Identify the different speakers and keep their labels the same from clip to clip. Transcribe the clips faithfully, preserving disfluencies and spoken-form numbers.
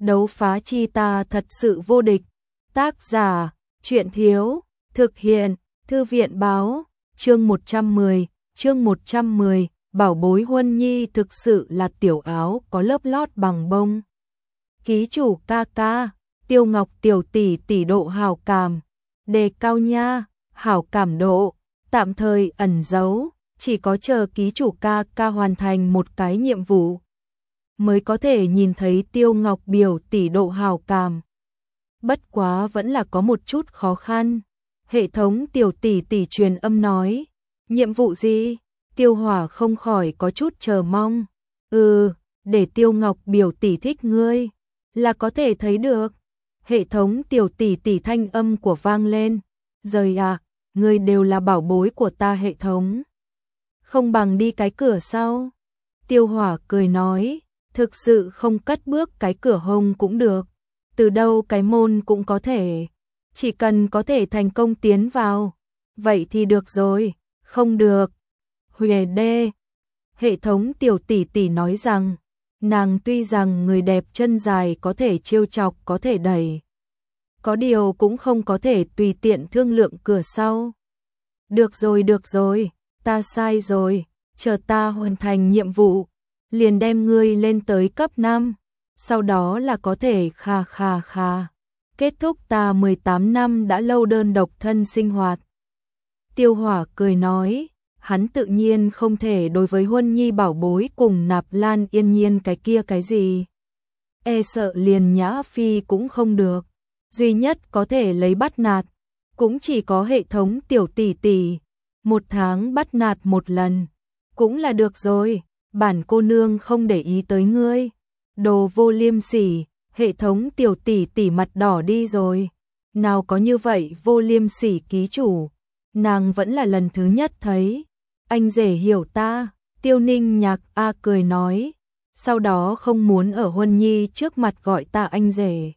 Speaker 1: đấu phá chi ta thật sự vô địch. Tác giả, truyện thiếu, thực hiện, thư viện báo, chương một trăm mười, chương một trăm mười, bảo bối Huân Nhi thực sự là tiểu áo có lớp lót bằng bông. Ký chủ ca ca, Tiêu Ngọc tiểu tỷ tỷ độ hảo cảm, đề cao nha, hảo cảm độ, tạm thời ẩn giấu, chỉ có chờ ký chủ ca ca hoàn thành một cái nhiệm vụ mới có thể nhìn thấy Tiêu Ngọc biểu tỷ độ hảo cảm. Bất quá vẫn là có một chút khó khăn. Hệ thống tiểu tỷ tỷ truyền âm nói, nhiệm vụ gì? Tiêu Hỏa không khỏi có chút chờ mong. Ừ, để Tiêu Ngọc biểu tỷ thích ngươi, là có thể thấy được. Hệ thống tiểu tỷ tỷ thanh âm của vang lên. Rời à, ngươi đều là bảo bối của ta hệ thống. Không bằng đi cái cửa sau. Tiêu Hỏa cười nói, thực sự không cất bước cái cửa hông cũng được. Từ đâu cái môn cũng có thể. Chỉ cần có thể thành công tiến vào. Vậy thì được rồi, không được. Huề đê. Hệ thống tiểu tỷ tỷ nói rằng, nàng tuy rằng người đẹp chân dài có thể trêu chọc có thể đẩy. Có điều cũng không có thể tùy tiện thương lượng cửa sau. Được rồi được rồi, ta sai rồi, chờ ta hoàn thành nhiệm vụ, liền đem ngươi lên tới cấp năm, sau đó là có thể kha kha kha, kết thúc ta mười tám năm đã lâu đơn độc thân sinh hoạt. Tiêu Hỏa cười nói, hắn tự nhiên không thể đối với Huân Nhi bảo bối cùng Nạp Lan Yên Nhiên cái kia cái gì. E sợ liền Nhã Phi cũng không được, duy nhất có thể lấy bắt nạt, cũng chỉ có hệ thống tiểu tỷ tỷ, một tháng bắt nạt một lần, cũng là được rồi, bản cô nương không để ý tới ngươi. Đồ vô liêm sỉ, hệ thống tiểu tỷ tỷ mặt đỏ đi rồi. Nào có như vậy vô liêm sỉ ký chủ, nàng vẫn là lần thứ nhất thấy. Anh rể hiểu ta, Tiêu Ninh Nhạc A cười nói, sau đó không muốn ở Huân Nhi trước mặt gọi ta anh rể.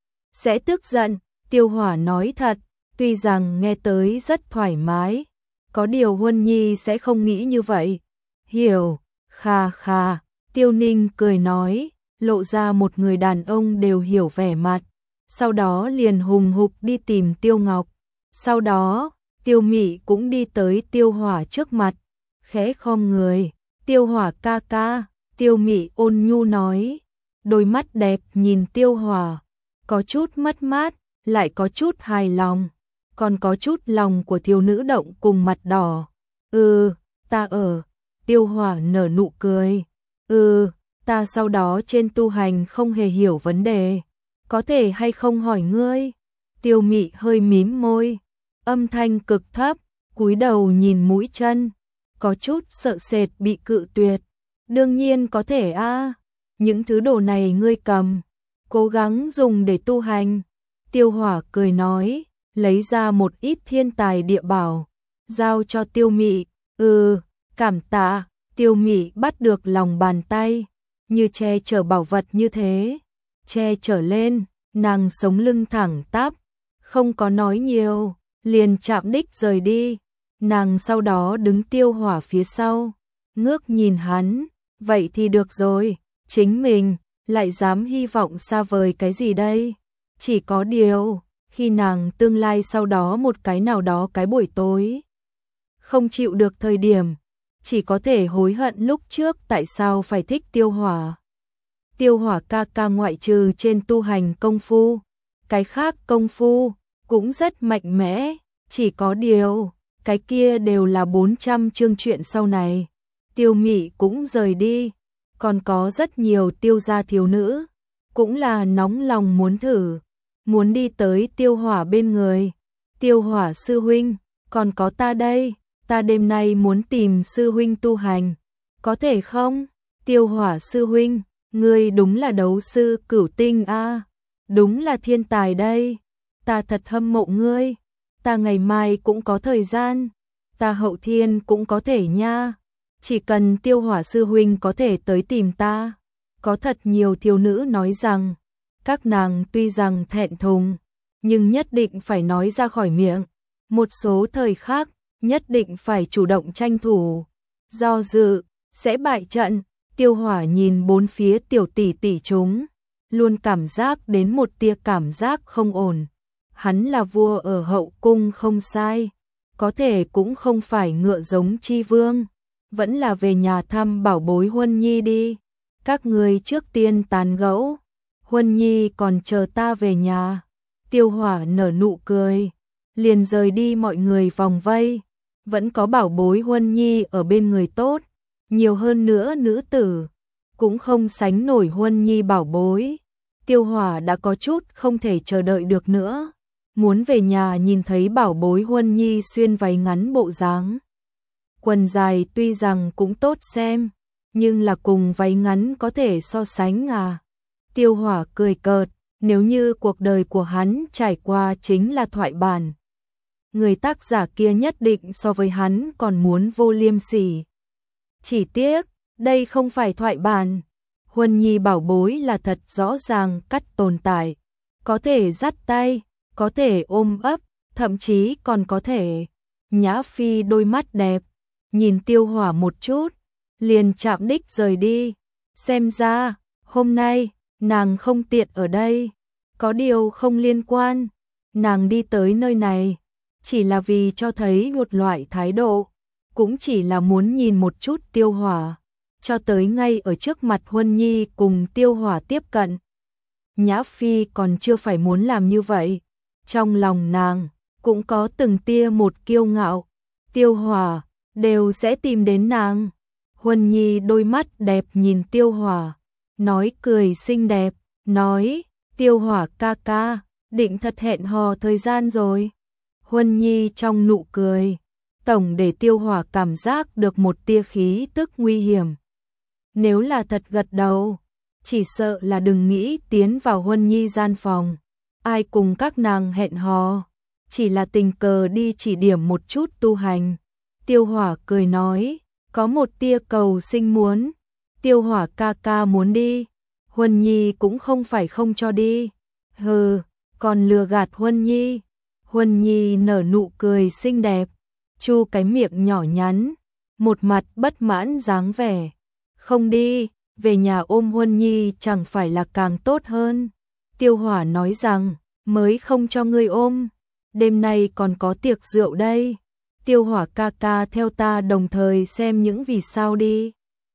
Speaker 1: Sẽ tức giận, Tiêu Hỏa nói thật, tuy rằng nghe tới rất thoải mái, có điều Huân Nhi sẽ không nghĩ như vậy. Hiểu, kha kha, Tiêu Ninh cười nói, lộ ra một người đàn ông đều hiểu vẻ mặt, sau đó liền hùng hục đi tìm Tiêu Ngọc. Sau đó, Tiêu Mị cũng đi tới Tiêu Hỏa trước mặt, khẽ khom người, Tiêu Hỏa ca ca, Tiêu Mị ôn nhu nói, đôi mắt đẹp nhìn Tiêu Hỏa, có chút mất mát, lại có chút hài lòng, còn có chút lòng của thiếu nữ động cùng mặt đỏ. Ừ, ta ở, Tiêu Hỏa nở nụ cười, ừ, ta sau đó trên tu hành không hề hiểu vấn đề, có thể hay không hỏi ngươi? Tiêu Mị hơi mím môi, âm thanh cực thấp, cúi đầu nhìn mũi chân, có chút sợ sệt bị cự tuyệt. Đương nhiên có thể a, những thứ đồ này ngươi cầm, cố gắng dùng để tu hành. Tiêu Hỏa cười nói, lấy ra một ít thiên tài địa bảo, giao cho Tiêu Mị. Ừ, cảm tạ. Tiêu Mị bắt được lòng bàn tay, như che chở bảo vật như thế, che chở lên, nàng sống lưng thẳng tắp, không có nói nhiều, liền chạm đích rời đi. Nàng sau đó đứng Tiêu Hỏa phía sau, ngước nhìn hắn, vậy thì được rồi, chính mình lại dám hy vọng xa vời cái gì đây? Chỉ có điều, khi nàng tương lai sau đó một cái nào đó cái buổi tối, không chịu được thời điểm, chỉ có thể hối hận lúc trước tại sao phải thích Tiêu Hỏa. Tiêu Hỏa ca ca ngoại trừ trên tu hành công phu, cái khác công phu cũng rất mạnh mẽ, chỉ có điều, cái kia đều là bốn trăm chương truyện sau này. Tiêu Mị cũng rời đi, còn có rất nhiều Tiêu gia thiếu nữ, cũng là nóng lòng muốn thử, muốn đi tới Tiêu Hỏa bên người. Tiêu Hỏa sư huynh, còn có ta đây, ta đêm nay muốn tìm sư huynh tu hành, có thể không? Tiêu Hỏa sư huynh, ngươi đúng là đấu sư cửu tinh a, đúng là thiên tài đây, ta thật hâm mộ ngươi, ta ngày mai cũng có thời gian, ta hậu thiên cũng có thể nha, chỉ cần Tiêu Hỏa sư huynh có thể tới tìm ta. Có thật nhiều thiếu nữ nói rằng, các nàng tuy rằng thẹn thùng, nhưng nhất định phải nói ra khỏi miệng, một số thời khác, nhất định phải chủ động tranh thủ, do dự, sẽ bại trận. Tiêu Hỏa nhìn bốn phía tiểu tỷ tỷ chúng, luôn cảm giác đến một tia cảm giác không ổn. Hắn là vua ở hậu cung không sai, có thể cũng không phải ngựa giống chi vương, vẫn là về nhà thăm bảo bối Huân Nhi đi. Các người trước tiên tán gẫu, Huân Nhi còn chờ ta về nhà. Tiêu Hỏa nở nụ cười, liền rời đi mọi người vòng vây. Vẫn có bảo bối Huân Nhi ở bên người tốt, nhiều hơn nữa nữ tử, cũng không sánh nổi Huân Nhi bảo bối. Tiêu Hỏa đã có chút không thể chờ đợi được nữa, muốn về nhà nhìn thấy bảo bối Huân Nhi xuyên váy ngắn bộ dáng. Quần dài tuy rằng cũng tốt xem, nhưng là cùng váy ngắn có thể so sánh à. Tiêu Hỏa cười cợt, nếu như cuộc đời của hắn trải qua chính là thoại bản, người tác giả kia nhất định so với hắn còn muốn vô liêm sỉ. Chỉ tiếc, đây không phải thoại bản. Huân Nhi bảo bối là thật rõ ràng cắt tồn tại, có thể dắt tay, có thể ôm ấp, thậm chí còn có thể. Nhã Phi đôi mắt đẹp, nhìn Tiêu Hỏa một chút, liền chạm đích rời đi. Xem ra, hôm nay, nàng không tiện ở đây, có điều không liên quan. Nàng đi tới nơi này, chỉ là vì cho thấy một loại thái độ, cũng chỉ là muốn nhìn một chút Tiêu Hỏa, cho tới ngay ở trước mặt Huân Nhi cùng Tiêu Hỏa tiếp cận. Nhã Phi còn chưa phải muốn làm như vậy, trong lòng nàng cũng có từng tia một kiêu ngạo, Tiêu Hỏa đều sẽ tìm đến nàng. Huân Nhi đôi mắt đẹp nhìn Tiêu Hỏa, nói cười xinh đẹp, nói, Tiêu Hỏa ca ca, định thật hẹn hò thời gian rồi. Huân Nhi trong nụ cười, tổng để Tiêu Hỏa cảm giác được một tia khí tức nguy hiểm. Nếu là thật gật đầu, chỉ sợ là đừng nghĩ tiến vào Huân Nhi gian phòng. Ai cùng các nàng hẹn hò, chỉ là tình cờ đi chỉ điểm một chút tu hành. Tiêu Hỏa cười nói, có một tia cầu sinh muốn. Tiêu Hỏa ca ca muốn đi, Huân Nhi cũng không phải không cho đi. Hừ, còn lừa gạt Huân Nhi. Huân Nhi nở nụ cười xinh đẹp, chu cái miệng nhỏ nhắn, một mặt bất mãn dáng vẻ. Không đi, về nhà ôm Huân Nhi chẳng phải là càng tốt hơn. Tiêu Hỏa nói rằng, mới không cho ngươi ôm, đêm nay còn có tiệc rượu đây. Tiêu Hỏa ca ca theo ta đồng thời xem những vì sao đi.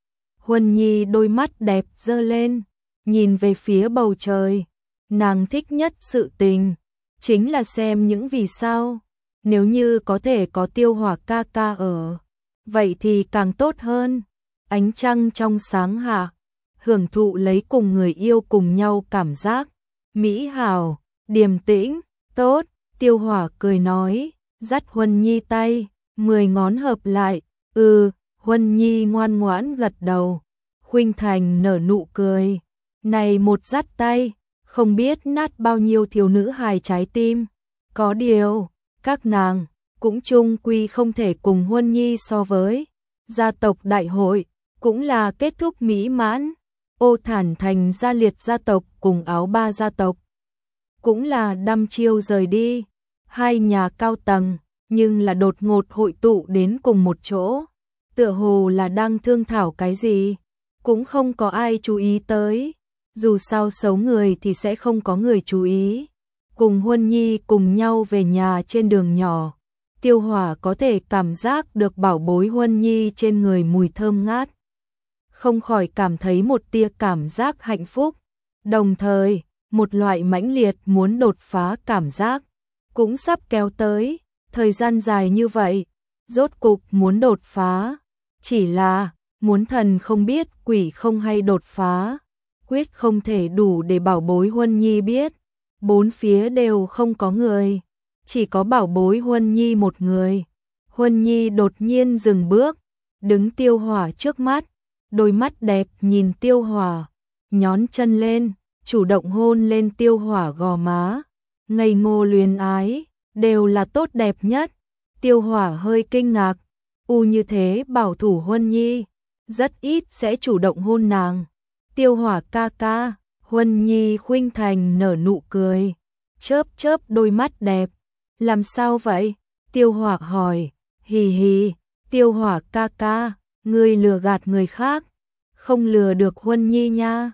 Speaker 1: Huân Nhi đôi mắt đẹp dơ lên, nhìn về phía bầu trời. Nàng thích nhất sự tình, chính là xem những vì sao. Nếu như có thể có Tiêu Hỏa ca ca ở, vậy thì càng tốt hơn. Ánh trăng trong sáng hạ, hưởng thụ lấy cùng người yêu cùng nhau cảm giác. Mỹ hảo, điềm tĩnh, tốt. Tiêu Hỏa cười nói, dắt Huân Nhi tay, mười ngón hợp lại. Ừ, Huân Nhi ngoan ngoãn gật đầu. Khuynh Thành nở nụ cười, này một dắt tay, không biết nát bao nhiêu thiếu nữ hài trái tim. Có điều, các nàng cũng chung quy không thể cùng Huân Nhi so với. Gia tộc đại hội cũng là kết thúc mỹ mãn. Ô Thản Thành gia liệt gia tộc cùng Áo Ba gia tộc cũng là đăm chiêu rời đi. Hai nhà cao tầng nhưng là đột ngột hội tụ đến cùng một chỗ, tựa hồ là đang thương thảo cái gì, cũng không có ai chú ý tới. Dù sao xấu người thì sẽ không có người chú ý. Cùng Huân Nhi cùng nhau về nhà trên đường nhỏ, Tiêu Hỏa có thể cảm giác được bảo bối Huân Nhi trên người mùi thơm ngát, không khỏi cảm thấy một tia cảm giác hạnh phúc, đồng thời một loại mãnh liệt muốn đột phá cảm giác cũng sắp kéo tới. Thời gian dài như vậy, rốt cục muốn đột phá, chỉ là muốn thần không biết quỷ không hay đột phá, quyết không thể đủ để bảo bối Huân Nhi biết. Bốn phía đều không có người, chỉ có bảo bối Huân Nhi một người. Huân Nhi đột nhiên dừng bước, đứng Tiêu Hỏa trước mắt, đôi mắt đẹp nhìn Tiêu Hỏa, nhón chân lên, chủ động hôn lên Tiêu Hỏa gò má, ngây ngô luyến ái, đều là tốt đẹp nhất. Tiêu Hỏa hơi kinh ngạc, u như thế bảo thủ Huân Nhi, rất ít sẽ chủ động hôn nàng. Tiêu Hỏa ca ca, Huân Nhi khuynh thành nở nụ cười, chớp chớp đôi mắt đẹp. Làm sao vậy? Tiêu Hỏa hỏi. Hì hì, Tiêu Hỏa ca ca, ngươi lừa gạt người khác, không lừa được Huân Nhi nha.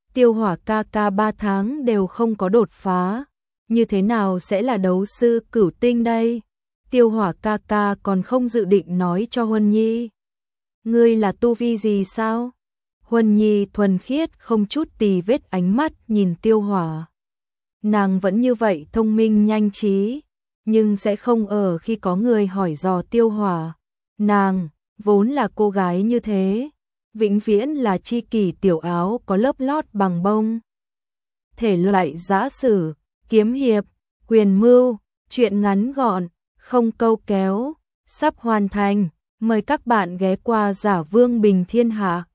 Speaker 1: Tiêu Hỏa ca ca ba tháng đều không có đột phá, như thế nào sẽ là đấu sư cửu tinh đây? Tiêu Hỏa ca ca còn không dự định nói cho Huân Nhi. Ngươi là tu vi gì sao? Huân Nhi thuần khiết không chút tì vết ánh mắt nhìn Tiêu Hỏa. Nàng vẫn như vậy thông minh nhanh trí, nhưng sẽ không ở khi có người hỏi dò Tiêu Hỏa. Nàng, vốn là cô gái như thế, vĩnh viễn là chi kỷ tiểu áo có lớp lót bằng bông. Thể loại giã sử, kiếm hiệp, quyền mưu, truyện ngắn gọn, không câu kéo, sắp hoàn thành. Mời các bạn ghé qua Giả Vương Bình Thiên Hạ.